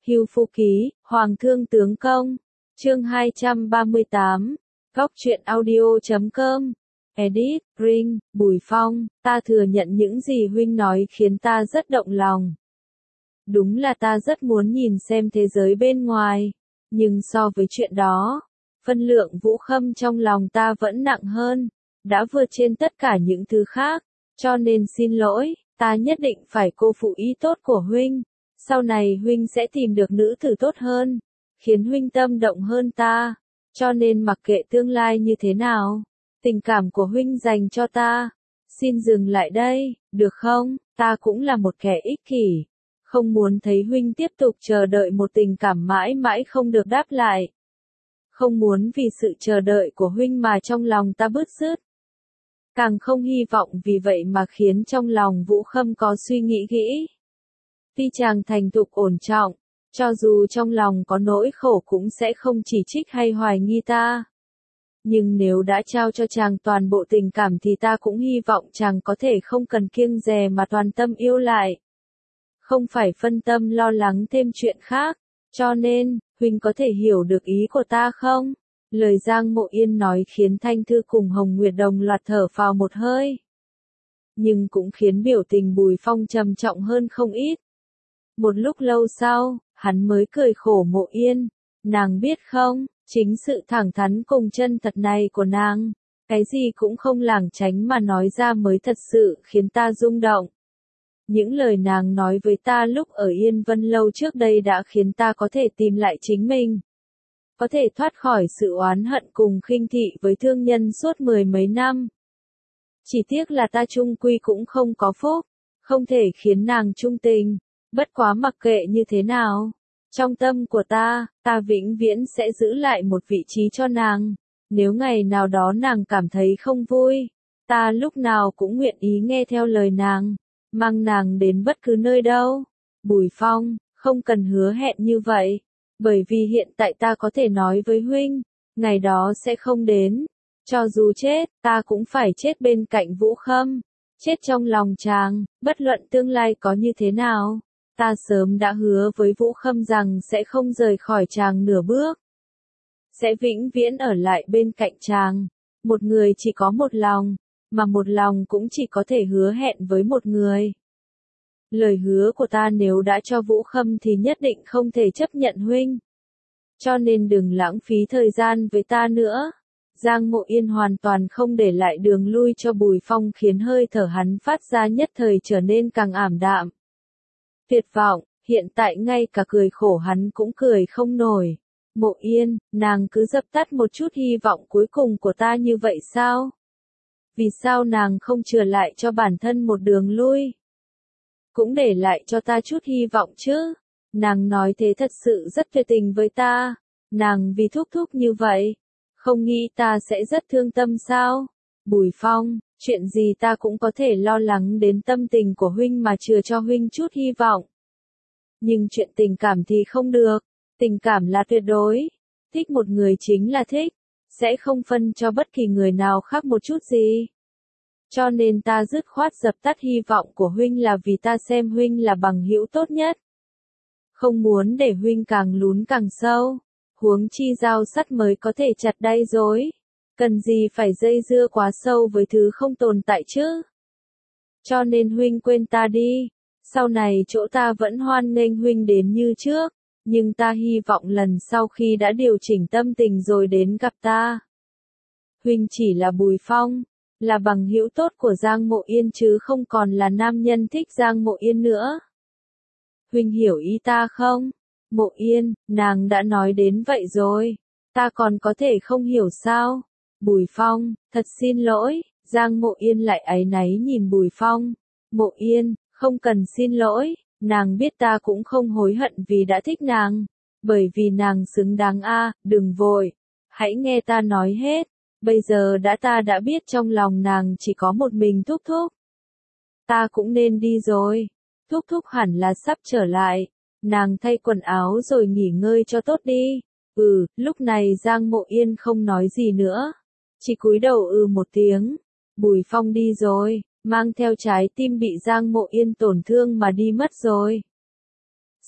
Hưu Phu Ký, Hoàng Thương Tướng Công. Chương 238. Góc truyện audio.com. Edit, Ring, Bùi Phong, ta thừa nhận những gì huynh nói khiến ta rất động lòng. Đúng là ta rất muốn nhìn xem thế giới bên ngoài, nhưng so với chuyện đó, phân lượng Vũ Khâm trong lòng ta vẫn nặng hơn, đã vượt trên tất cả những thứ khác, cho nên xin lỗi, ta nhất định phải cô phụ ý tốt của huynh. Sau này huynh sẽ tìm được nữ tử tốt hơn, khiến huynh tâm động hơn ta, cho nên mặc kệ tương lai như thế nào, tình cảm của huynh dành cho ta, xin dừng lại đây, được không? Ta cũng là một kẻ ích kỷ, không muốn thấy huynh tiếp tục chờ đợi một tình cảm mãi mãi không được đáp lại. Không muốn vì sự chờ đợi của huynh mà trong lòng ta bứt rứt. Càng không hy vọng vì vậy mà khiến trong lòng Vũ Khâm có suy nghĩ kỹ. Tuy chàng thành thục ổn trọng, cho dù trong lòng có nỗi khổ cũng sẽ không chỉ trích hay hoài nghi ta. Nhưng nếu đã trao cho chàng toàn bộ tình cảm thì ta cũng hy vọng chàng có thể không cần kiêng dè mà toàn tâm yêu lại. Không phải phân tâm lo lắng thêm chuyện khác, cho nên, huynh có thể hiểu được ý của ta không? Lời Giang Mộ Yên nói khiến Thanh Thư cùng Hồng Nguyệt đồng loạt thở phào một hơi. Nhưng cũng khiến biểu tình Bùi Phong trầm trọng hơn không ít. Một lúc lâu sau, hắn mới cười khổ Mộ Yên, nàng biết không, chính sự thẳng thắn cùng chân thật này của nàng, cái gì cũng không lảng tránh mà nói ra mới thật sự khiến ta rung động. Những lời nàng nói với ta lúc ở Yên Vân Lâu trước đây đã khiến ta có thể tìm lại chính mình. Có thể thoát khỏi sự oán hận cùng khinh thị với thương nhân suốt 10 mấy năm. Chỉ tiếc là ta chung quy cũng không có phúc, không thể khiến nàng trung tình, bất quá mặc kệ như thế nào. Trong tâm của ta vĩnh viễn sẽ giữ lại một vị trí cho nàng. Nếu ngày nào đó nàng cảm thấy không vui, ta lúc nào cũng nguyện ý nghe theo lời nàng, mang nàng đến bất cứ nơi đâu. Bùi Phong, không cần hứa hẹn như vậy, bởi vì hiện tại ta có thể nói với huynh, ngày đó sẽ không đến. Cho dù chết, ta cũng phải chết bên cạnh Vũ Khâm, chết trong lòng chàng, bất luận tương lai có như thế nào. Ta sớm đã hứa với Vũ Khâm rằng sẽ không rời khỏi chàng nửa bước. Sẽ vĩnh viễn ở lại bên cạnh chàng. Một người chỉ có một lòng, mà một lòng cũng chỉ có thể hứa hẹn với một người. Lời hứa của ta nếu đã cho Vũ Khâm thì nhất định không thể chấp nhận huynh. Cho nên đừng lãng phí thời gian với ta nữa. Giang Mộ Yên hoàn toàn không để lại đường lui cho Bùi Phong khiến hơi thở hắn phát ra nhất thời trở nên càng ảm đạm. Tuyệt vọng, hiện tại ngay cả cười khổ hắn cũng cười không nổi. Mộ Yên, nàng cứ dập tắt một chút hy vọng cuối cùng của ta như vậy sao? Vì sao nàng không chừa lại cho bản thân một đường lui? Cũng để lại cho ta chút hy vọng chứ. Nàng nói thế thật sự rất tuyệt tình với ta. Nàng vì thúc thúc như vậy, không nghĩ ta sẽ rất thương tâm sao? Bùi Phong, chuyện gì ta cũng có thể lo lắng đến tâm tình của huynh mà chừa cho huynh chút hy vọng. Nhưng chuyện tình cảm thì không được. Tình cảm là tuyệt đối. Thích một người chính là thích, sẽ không phân cho bất kỳ người nào khác một chút gì. Cho nên ta dứt khoát dập tắt hy vọng của huynh là vì ta xem huynh là bằng hữu tốt nhất. Không muốn để huynh càng lún càng sâu. Huống chi dao sắt mới có thể chặt đay dối. Cần gì phải dây dưa quá sâu với thứ không tồn tại chứ? Cho nên huynh quên ta đi. Sau này chỗ ta vẫn hoan nghênh huynh đến như trước. Nhưng ta hy vọng lần sau khi đã điều chỉnh tâm tình rồi đến gặp ta. Huynh chỉ là Bùi Phong, là bằng hữu tốt của Giang Mộ Yên chứ không còn là nam nhân thích Giang Mộ Yên nữa. Huynh hiểu ý ta không? Mộ Yên, nàng đã nói đến vậy rồi, ta còn có thể không hiểu sao? Bùi Phong, thật xin lỗi. Giang Mộ Yên lại áy náy nhìn Bùi Phong. Mộ Yên, không cần xin lỗi, nàng biết ta cũng không hối hận vì đã thích nàng, bởi vì nàng xứng đáng a. Đừng vội, hãy nghe ta nói hết. Bây giờ ta đã biết trong lòng nàng chỉ có một mình thúc thúc. Ta cũng nên đi rồi. Thúc thúc hẳn là sắp trở lại. Nàng thay quần áo rồi nghỉ ngơi cho tốt đi. Lúc này Giang Mộ Yên không nói gì nữa. Chỉ cúi đầu một tiếng. Bùi Phong đi rồi, mang theo trái tim bị Giang Mộ Yên tổn thương mà đi mất rồi.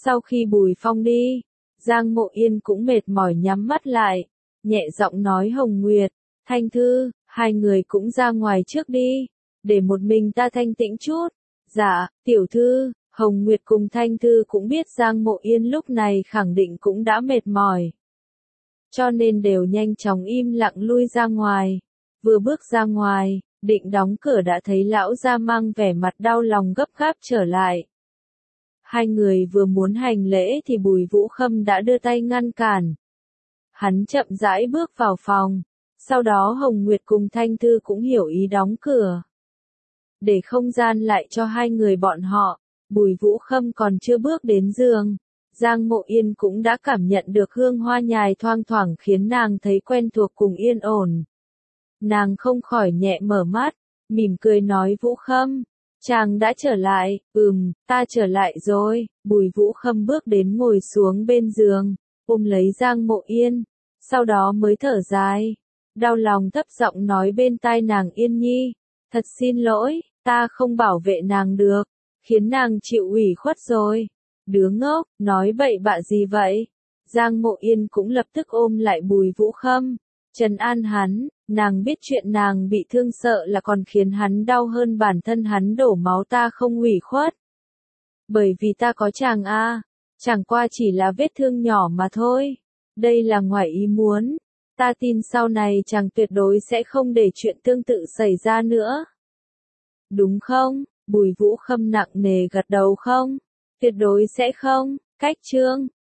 Sau khi Bùi Phong đi, Giang Mộ Yên cũng mệt mỏi nhắm mắt lại, nhẹ giọng nói Hồng Nguyệt, Thanh Thư, hai người cũng ra ngoài trước đi, để một mình ta thanh tĩnh chút. Dạ, tiểu thư. Hồng Nguyệt cùng Thanh Thư cũng biết Giang Mộ Yên lúc này khẳng định cũng đã mệt mỏi, cho nên đều nhanh chóng im lặng lui ra ngoài. Vừa bước ra ngoài, định đóng cửa đã thấy lão gia mang vẻ mặt đau lòng gấp gáp trở lại. Hai người vừa muốn hành lễ thì Bùi Vũ Khâm đã đưa tay ngăn cản. Hắn chậm rãi bước vào phòng, sau đó Hồng Nguyệt cùng Thanh Thư cũng hiểu ý đóng cửa, để không gian lại cho hai người bọn họ. Bùi Vũ Khâm còn chưa bước đến giường, Giang Mộ Yên cũng đã cảm nhận được hương hoa nhài thoang thoảng khiến nàng thấy quen thuộc cùng yên ổn. Nàng không khỏi nhẹ mở mắt, mỉm cười nói Vũ Khâm, chàng đã trở lại. Ta trở lại rồi. Bùi Vũ Khâm bước đến ngồi xuống bên giường, ôm lấy Giang Mộ Yên, sau đó mới thở dài, đau lòng thấp giọng nói bên tai nàng, Yên Nhi, thật xin lỗi, ta không bảo vệ nàng được, khiến nàng chịu ủy khuất rồi. Đứa ngốc, nói bậy bạ gì vậy? Giang Mộ Yên cũng lập tức ôm lại Bùi Vũ Khâm, trấn an hắn, nàng biết chuyện nàng bị thương sợ là còn khiến hắn đau hơn bản thân hắn đổ máu, ta không ủy khuất. Bởi vì ta có chàng a, chẳng qua chỉ là vết thương nhỏ mà thôi. Đây là ngoài ý muốn, ta tin sau này chàng tuyệt đối sẽ không để chuyện tương tự xảy ra nữa. Đúng không? Bùi Vũ Khâm nặng nề gật đầu, không, tuyệt đối sẽ không. Cách chương